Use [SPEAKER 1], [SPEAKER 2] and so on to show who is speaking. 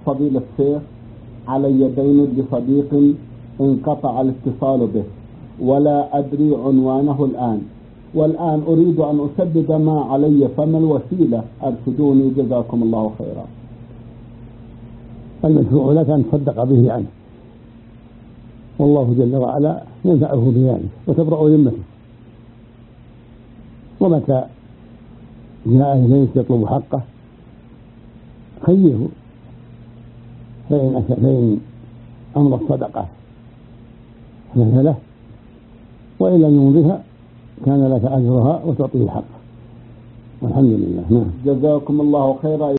[SPEAKER 1] فضيلة الشيخ علي دين لصديق انقطع الاتصال به ولا أدري عنوانه الآن، والآن أريد أن أسدد ما علي، فما الوسيلة؟ أرشدوني جزاكم الله خيرا.
[SPEAKER 2] المشروع لك أن تصدق به عنه، والله جل وعلا ينفعه بذلك وتبرأ ذمته. ومتى جاء إليك يطلب حقه خيره، فإن أمر الصدقة فله، وإن لم يمضها كان لك أجرها وتعطيه حقه، والحمد لله.
[SPEAKER 1] جزاكم الله خيرا.